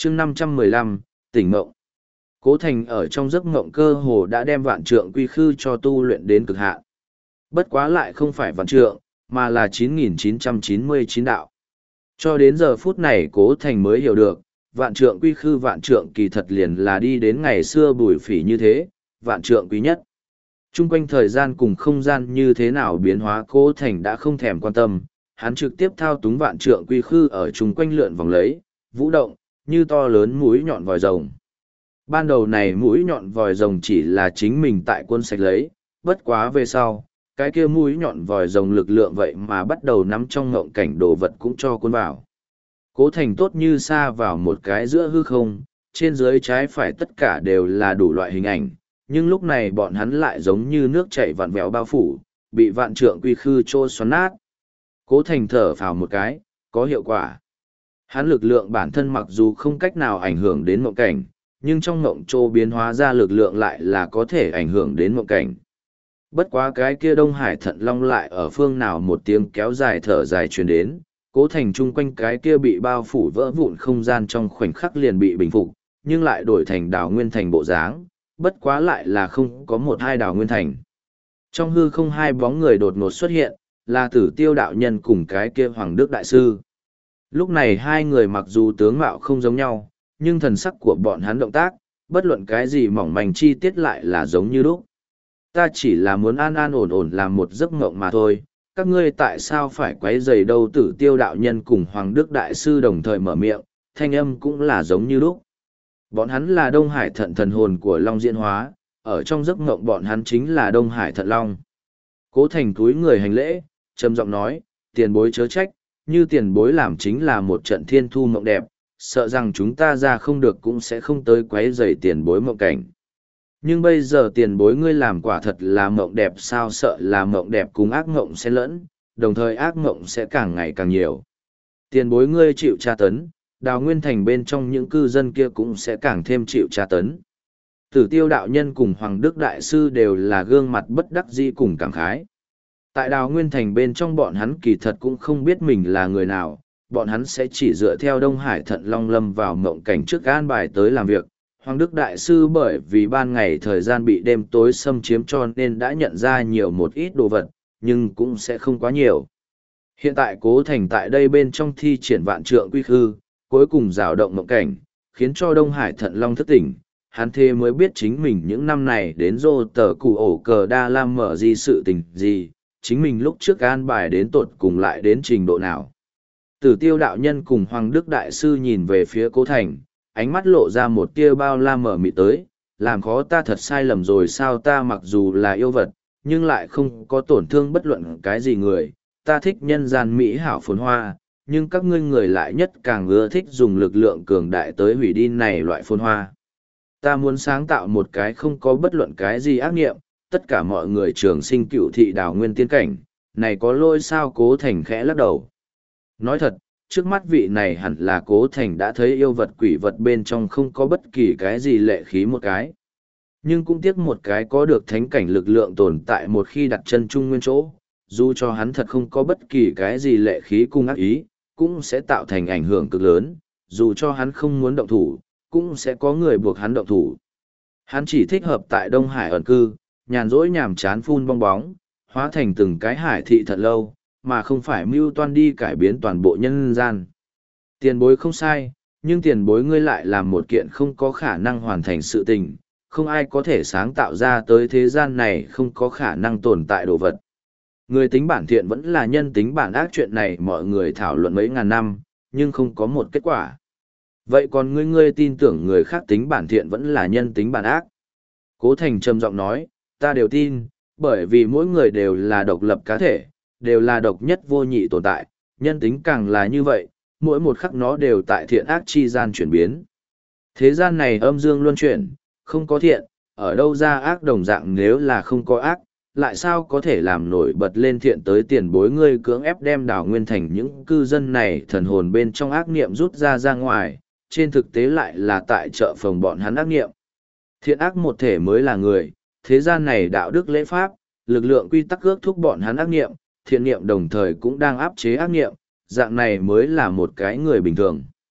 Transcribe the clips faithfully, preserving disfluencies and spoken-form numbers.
chương năm trăm mười lăm, tỉnh mộng. Cố Thành ở trong giấc mộng cơ hồ đã đem vạn trượng quy khư cho tu luyện đến cực hạn. Bất quá lại không phải vạn trượng, mà là chín nghìn chín trăm chín mươi chín đạo. Cho đến giờ phút này Cố Thành mới hiểu được, vạn trượng quy khư vạn trượng kỳ thật liền là đi đến ngày xưa bùi phỉ như thế, vạn trượng quý nhất. Trung quanh thời gian cùng không gian như thế nào biến hóa Cố Thành đã không thèm quan tâm, hắn trực tiếp thao túng vạn trượng quy khư ở chung quanh lượn vòng lấy, vũ động, như to lớn mũi nhọn vòi rồng. Ban đầu này mũi nhọn vòi rồng chỉ là chính mình tại quân sạch lấy, bất quá về sau, cái kia mũi nhọn vòi rồng lực lượng vậy mà bắt đầu nắm trong ngộng cảnh đồ vật cũng cho quân vào. Cố Thành tốt như xa vào một cái giữa hư không, trên dưới trái phải tất cả đều là đủ loại hình ảnh, nhưng lúc này bọn hắn lại giống như nước chảy vặn vẹo bao phủ, bị vạn trượng quy khư trô xoắn nát. Cố Thành thở phào một cái, có hiệu quả. Hắn lực lượng bản thân mặc dù không cách nào ảnh hưởng đến mộng cảnh, nhưng trong mộng trô biến hóa ra lực lượng lại là có thể ảnh hưởng đến mộng cảnh. Bất quá cái kia Đông Hải Thận Long lại ở phương nào một tiếng kéo dài thở dài truyền đến, Cố Thành chung quanh cái kia bị bao phủ vỡ vụn không gian trong khoảnh khắc liền bị bình phục, nhưng lại đổi thành đào nguyên thành bộ dáng, bất quá lại là không có một hai đào nguyên thành. Trong hư không hai bóng người đột ngột xuất hiện, là Tử Tiêu đạo nhân cùng cái kia Hoàng Đức đại sư. Lúc này hai người mặc dù tướng mạo không giống nhau, nhưng thần sắc của bọn hắn động tác, bất luận cái gì mỏng manh chi tiết lại là giống như lúc. Ta chỉ là muốn an an ổn ổn làm một giấc mộng mà thôi, các ngươi tại sao phải quấy rầy đâu? Tử Tiêu đạo nhân cùng Hoàng Đức đại sư đồng thời mở miệng, thanh âm cũng là giống như lúc. Bọn hắn là Đông Hải Thận thần hồn của Long diễn hóa, ở trong giấc mộng bọn hắn chính là Đông Hải Thận Long. Cố Thành túi người hành lễ, trầm giọng nói, tiền bối chớ trách, như tiền bối làm chính là một trận thiên thu mộng đẹp, sợ rằng chúng ta ra không được cũng sẽ không tới quấy rầy tiền bối mộng cảnh. Nhưng bây giờ tiền bối ngươi làm quả thật là mộng đẹp sao? Sợ là mộng đẹp cùng ác mộng sẽ lẫn, đồng thời ác mộng sẽ càng ngày càng nhiều. Tiền bối ngươi chịu tra tấn, Đào Nguyên Thành bên trong những cư dân kia cũng sẽ càng thêm chịu tra tấn. Tử Tiêu đạo nhân cùng Hoàng Đức đại sư đều là gương mặt bất đắc dĩ cùng cảm khái. Tại Đào Nguyên Thành bên trong bọn hắn kỳ thật cũng không biết mình là người nào, bọn hắn sẽ chỉ dựa theo Đông Hải Thận Long lâm vào mộng cảnh trước an bài tới làm việc. Hoàng Đức đại sư bởi vì ban ngày thời gian bị đêm tối xâm chiếm cho nên đã nhận ra nhiều một ít đồ vật, nhưng cũng sẽ không quá nhiều. Hiện tại Cố Thành tại đây bên trong thi triển vạn trượng quy khư, cuối cùng rào động mộng cảnh, khiến cho Đông Hải Thận Long thất tỉnh. Hắn thế mới biết chính mình những năm này đến rô tờ cụ ổ cờ đa lam mở gì sự tình gì, chính mình lúc trước an bài đến tột cùng lại đến trình độ nào. Tử Tiêu đạo nhân cùng Hoàng Đức đại sư nhìn về phía Cố Thành, ánh mắt lộ ra một tia bao la mở mịt tới, làm khó ta thật sai lầm rồi sao? Ta mặc dù là yêu vật, nhưng lại không có tổn thương bất luận cái gì người, ta thích nhân gian mỹ hảo phồn hoa, nhưng các ngươi người lại nhất càng ưa thích dùng lực lượng cường đại tới hủy đi này loại phồn hoa. Ta muốn sáng tạo một cái không có bất luận cái gì ác nghiệm, tất cả mọi người trường sinh cựu thị đào nguyên tiên cảnh, này có lỗi sao? Cố Thành khẽ lắc đầu. Nói thật, trước mắt vị này hẳn là Cố Thành đã thấy yêu vật quỷ vật bên trong không có bất kỳ cái gì lệ khí một cái. Nhưng cũng tiếc một cái có được thánh cảnh lực lượng tồn tại một khi đặt chân chung nguyên chỗ, dù cho hắn thật không có bất kỳ cái gì lệ khí cung ác ý, cũng sẽ tạo thành ảnh hưởng cực lớn, dù cho hắn không muốn động thủ, cũng sẽ có người buộc hắn động thủ. Hắn chỉ thích hợp tại Đông Hải ẩn cư, nhàn rỗi nhàm chán phun bong bóng, hóa thành từng cái hải thị thật lâu, mà không phải mưu toan đi cải biến toàn bộ nhân gian. Tiền bối không sai, nhưng tiền bối ngươi lại làm một kiện không có khả năng hoàn thành sự tình, không ai có thể sáng tạo ra tới thế gian này không có khả năng tồn tại đồ vật. Người tính bản thiện vẫn là nhân tính bản ác, chuyện này mọi người thảo luận mấy ngàn năm, nhưng không có một kết quả. Vậy còn ngươi ngươi tin tưởng người khác tính bản thiện vẫn là nhân tính bản ác? Cố Thành trầm giọng nói, ta đều tin, bởi vì mỗi người đều là độc lập cá thể, đều là độc nhất vô nhị tồn tại, nhân tính càng là như vậy, mỗi một khắc nó đều tại thiện ác chi gian chuyển biến. Thế gian này âm dương luân chuyển, không có thiện, ở đâu ra ác đồng dạng, nếu là không có ác, lại sao có thể làm nổi bật lên thiện tới? Tiền bối ngươi cưỡng ép đem Đào Nguyên Thành những cư dân này thần hồn bên trong ác niệm rút ra ra ngoài, trên thực tế lại là tại trợ phồng bọn hắn ác niệm. Thiện ác một thể mới là người, thế gian này đạo đức lễ pháp, lực lượng quy tắc ước thúc bọn hắn ác niệm, thiện niệm đồng thời cũng đang áp chế ác niệm, dạng này mới là một cái người bình thường.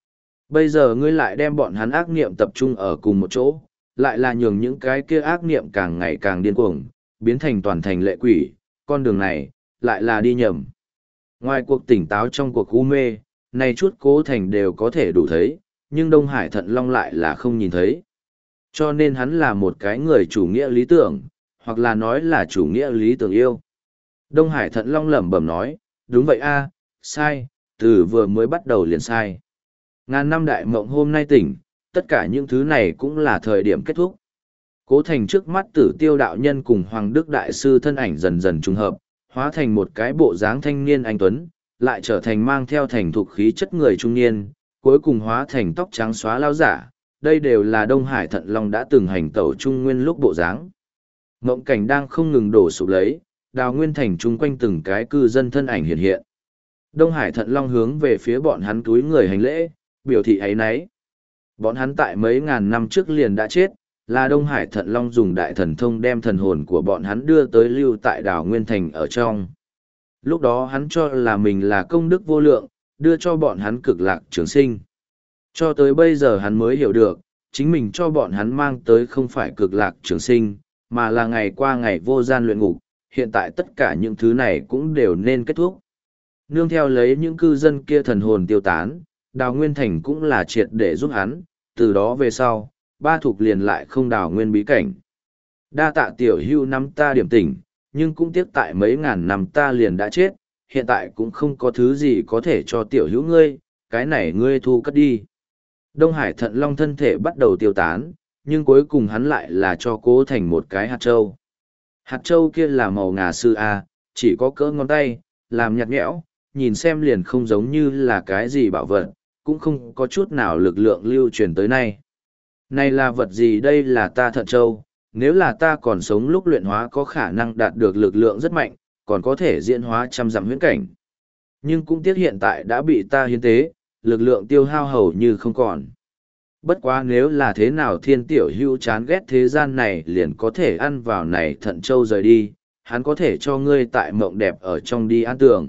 Bây giờ ngươi lại đem bọn hắn ác niệm tập trung ở cùng một chỗ, lại là nhường những cái kia ác niệm càng ngày càng điên cuồng, biến thành toàn thành lệ quỷ, con đường này, lại là đi nhầm. Ngoài cuộc tỉnh táo trong cuộc u mê, này chút Cố Thành đều có thể đủ thấy, nhưng Đông Hải Thận Long lại là không nhìn thấy. Cho nên hắn là một cái người chủ nghĩa lý tưởng, hoặc là nói là chủ nghĩa lý tưởng yêu. Đông Hải Thận Long lẩm bẩm nói, đúng vậy a, sai, từ vừa mới bắt đầu liền sai. Ngàn năm đại mộng hôm nay tỉnh, tất cả những thứ này cũng là thời điểm kết thúc. Cố Thành trước mắt Tử Tiêu đạo nhân cùng Hoàng Đức đại sư thân ảnh dần dần trùng hợp, hóa thành một cái bộ dáng thanh niên anh tuấn, lại trở thành mang theo thành thục khí chất người trung niên, cuối cùng hóa thành tóc trắng xóa lao giả. Đây đều là Đông Hải Thận Long đã từng hành tẩu trung nguyên lúc bộ dáng. Mộng cảnh đang không ngừng đổ sụp lấy, Đào Nguyên Thành chung quanh từng cái cư dân thân ảnh hiện hiện. Đông Hải Thận Long hướng về phía bọn hắn túi người hành lễ, biểu thị ấy nấy. Bọn hắn tại mấy ngàn năm trước liền đã chết, là Đông Hải Thận Long dùng đại thần thông đem thần hồn của bọn hắn đưa tới lưu tại Đào Nguyên Thành ở trong. Lúc đó hắn cho là mình là công đức vô lượng, đưa cho bọn hắn cực lạc trường sinh. Cho tới bây giờ hắn mới hiểu được, chính mình cho bọn hắn mang tới không phải cực lạc trường sinh, mà là ngày qua ngày vô gian luyện ngục, hiện tại tất cả những thứ này cũng đều nên kết thúc. Nương theo lấy những cư dân kia thần hồn tiêu tán, Đào Nguyên Thành cũng là triệt để giúp hắn, từ đó về sau, ba thuộc liền lại không đào nguyên bí cảnh. Đa tạ tiểu hưu năm ta điểm tỉnh, nhưng cũng tiếc tại mấy ngàn năm ta liền đã chết, hiện tại cũng không có thứ gì có thể cho tiểu hữu ngươi, cái này ngươi thu cất đi. Đông Hải Thận Long thân thể bắt đầu tiêu tán, nhưng cuối cùng hắn lại là cho Cố Thành một cái hạt châu. Hạt châu kia là màu ngà sư A, chỉ có cỡ ngón tay, làm nhạt nhẽo, nhìn xem liền không giống như là cái gì bảo vật, cũng không có chút nào lực lượng lưu truyền tới nay. Này là vật gì đây là ta thận châu, nếu là ta còn sống lúc luyện hóa có khả năng đạt được lực lượng rất mạnh, còn có thể diễn hóa trăm dặm huyễn cảnh. Nhưng cũng tiếc hiện tại đã bị ta hiến tế, lực lượng tiêu hao hầu như không còn. Bất quá nếu là thế nào thiên tiểu hữu chán ghét thế gian này liền có thể ăn vào này thận châu rời đi, hắn có thể cho ngươi tại mộng đẹp ở trong đi an tường.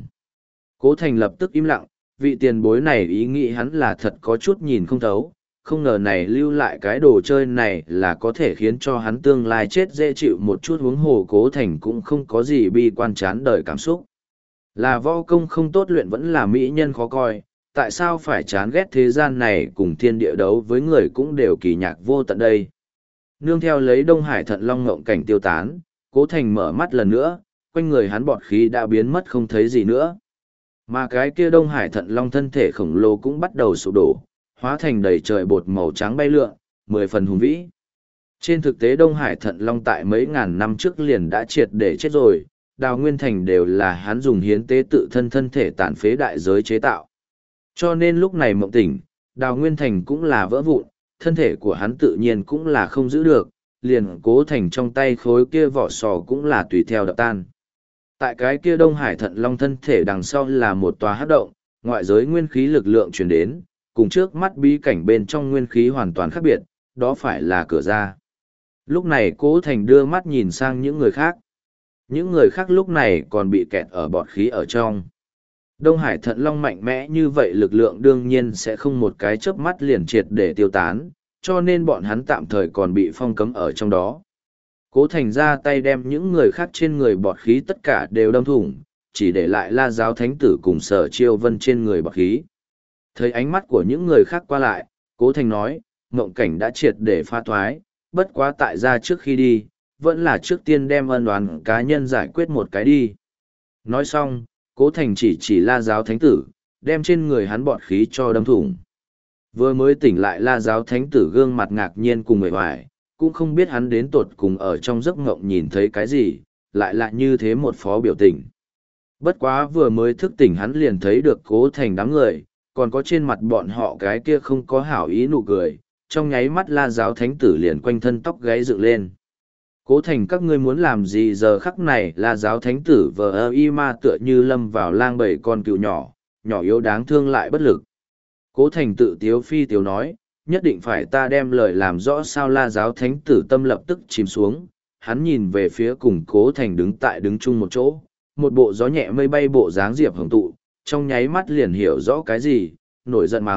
Cố Thành lập tức im lặng, vị tiền bối này ý nghĩ hắn là thật có chút nhìn không thấu, không ngờ này lưu lại cái đồ chơi này là có thể khiến cho hắn tương lai chết dễ chịu một chút, huống hồ Cố Thành cũng không có gì bi quan chán đời cảm xúc. Là võ công không tốt luyện vẫn là mỹ nhân khó coi, tại sao phải chán ghét thế gian này cùng thiên địa đấu với người cũng đều kỳ nhạc vô tận đây. Nương theo lấy Đông Hải Thận Long ngộng cảnh tiêu tán, Cố Thành mở mắt lần nữa, quanh người hắn bọt khí đã biến mất không thấy gì nữa. Mà cái kia Đông Hải Thận Long thân thể khổng lồ cũng bắt đầu sụp đổ, hóa thành đầy trời bột màu trắng bay lượn, mười phần hùng vĩ. Trên thực tế Đông Hải Thận Long tại mấy ngàn năm trước liền đã triệt để chết rồi, Đào Nguyên Thành đều là hắn dùng hiến tế tự thân thân thể tàn phế đại giới chế tạo. Cho nên lúc này mộng tỉnh, Đào Nguyên Thành cũng là vỡ vụn, thân thể của hắn tự nhiên cũng là không giữ được, liền Cố Thành trong tay khối kia vỏ sò cũng là tùy theo đập tan. Tại cái kia Đông Hải Thận Long thân thể đằng sau là một tòa hắc động, ngoại giới nguyên khí lực lượng truyền đến, cùng trước mắt bí cảnh bên trong nguyên khí hoàn toàn khác biệt, đó phải là cửa ra. Lúc này Cố Thành đưa mắt nhìn sang những người khác. Những người khác lúc này còn bị kẹt ở bọt khí ở trong. Đông Hải Thận Long mạnh mẽ như vậy lực lượng đương nhiên sẽ không một cái chớp mắt liền triệt để tiêu tán, cho nên bọn hắn tạm thời còn bị phong cấm ở trong đó. Cố Thành ra tay đem những người khác trên người bọt khí tất cả đều đâm thủng, chỉ để lại La Giáo Thánh Tử cùng Sở Chiêu Vân trên người bọt khí. Thấy ánh mắt của những người khác qua lại, Cố Thành nói, mộng cảnh đã triệt để pha thoái, bất quá tại ra trước khi đi, vẫn là trước tiên đem ân oán cá nhân giải quyết một cái đi. Nói xong, Cố Thành chỉ chỉ La Giáo Thánh Tử, đem trên người hắn bọt khí cho đâm thủng. Vừa mới tỉnh lại La Giáo Thánh Tử gương mặt ngạc nhiên cùng người hoài, cũng không biết hắn đến tột cùng ở trong giấc ngộng nhìn thấy cái gì, lại lại như thế một phó biểu tình. Bất quá vừa mới thức tỉnh hắn liền thấy được Cố Thành đám người, còn có trên mặt bọn họ cái kia không có hảo ý nụ cười, trong nháy mắt La Giáo Thánh Tử liền quanh thân tóc gáy dựng lên. Cố Thành các ngươi muốn làm gì giờ khắc này La Giáo Thánh Tử vờ ơ y ma tựa như lâm vào lang bầy con cừu nhỏ, nhỏ yếu đáng thương lại bất lực. Cố Thành tự tiếu phi tiếu nói, nhất định phải ta đem lời làm rõ sao La Giáo Thánh Tử tâm lập tức chìm xuống, hắn nhìn về phía cùng Cố Thành đứng tại đứng chung một chỗ, một bộ gió nhẹ mây bay bộ dáng diệp hồng tụ, trong nháy mắt liền hiểu rõ cái gì, nổi giận mắng,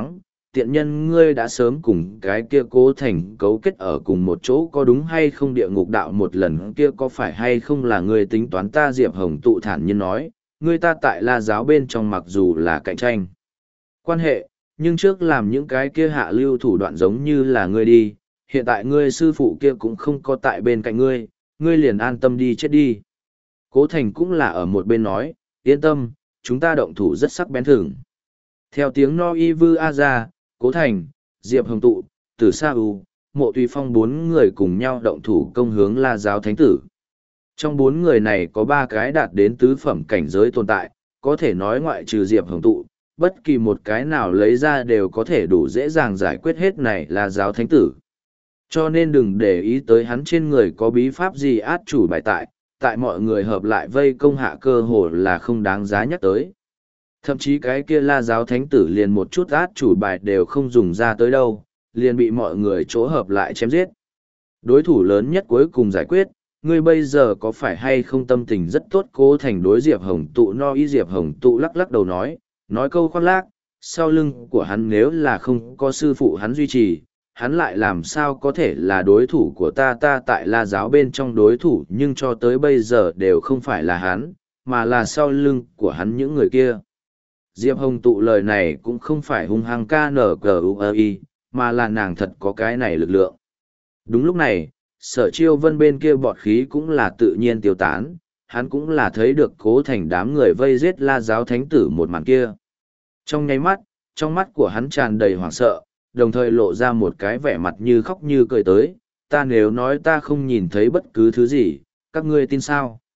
tiện nhân ngươi đã sớm cùng cái kia Cố Thành cấu kết ở cùng một chỗ, có đúng hay không? Địa ngục đạo một lần kia có phải hay không là ngươi tính toán? Ta Diệp Hồng Tụ thản nhiên nói, ngươi ta tại La giáo bên trong mặc dù là cạnh tranh quan hệ, nhưng trước làm những cái kia hạ lưu thủ đoạn giống như là ngươi đi, hiện tại ngươi sư phụ kia cũng không có tại bên cạnh ngươi, ngươi liền an tâm đi chết đi. Cố Thành cũng là ở một bên nói, yên tâm, chúng ta động thủ rất sắc bén thừng. Theo tiếng no y vư a ra, Cố Thành, Diệp Hồng Tụ, Tử Sa U, Mộ Tùy Phong bốn người cùng nhau động thủ công hướng La giáo thánh tử. Trong bốn người này có ba cái đạt đến tứ phẩm cảnh giới tồn tại, có thể nói ngoại trừ Diệp Hồng Tụ, bất kỳ một cái nào lấy ra đều có thể đủ dễ dàng giải quyết hết này La giáo thánh tử. Cho nên đừng để ý tới hắn trên người có bí pháp gì át chủ bài tại, tại mọi người hợp lại vây công hạ cơ hồ là không đáng giá nhắc tới. Thậm chí cái kia La giáo thánh tử liền một chút át chủ bài đều không dùng ra tới đâu, liền bị mọi người chỗ hợp lại chém giết. Đối thủ lớn nhất cuối cùng giải quyết, ngươi bây giờ có phải hay không tâm tình rất tốt? Cố Thành đối Diệp Hồng Tụ no ý. Diệp Hồng Tụ lắc lắc đầu nói, nói câu khoác lác, sau lưng của hắn nếu là không có sư phụ hắn duy trì, hắn lại làm sao có thể là đối thủ của ta? Ta tại La giáo bên trong đối thủ, nhưng cho tới bây giờ đều không phải là hắn, mà là sau lưng của hắn những người kia. Diệp Hồng Tụ lời này cũng không phải hung hăng ca nở cờ u i, mà là nàng thật có cái này lực lượng. Đúng lúc này, Sở Chiêu Vân bên kia bọt khí cũng là tự nhiên tiêu tán, hắn cũng là thấy được Cố Thành đám người vây giết La giáo thánh tử một màn kia. Trong nháy mắt, trong mắt của hắn tràn đầy hoảng sợ, đồng thời lộ ra một cái vẻ mặt như khóc như cười tới, ta nếu nói ta không nhìn thấy bất cứ thứ gì, các ngươi tin sao?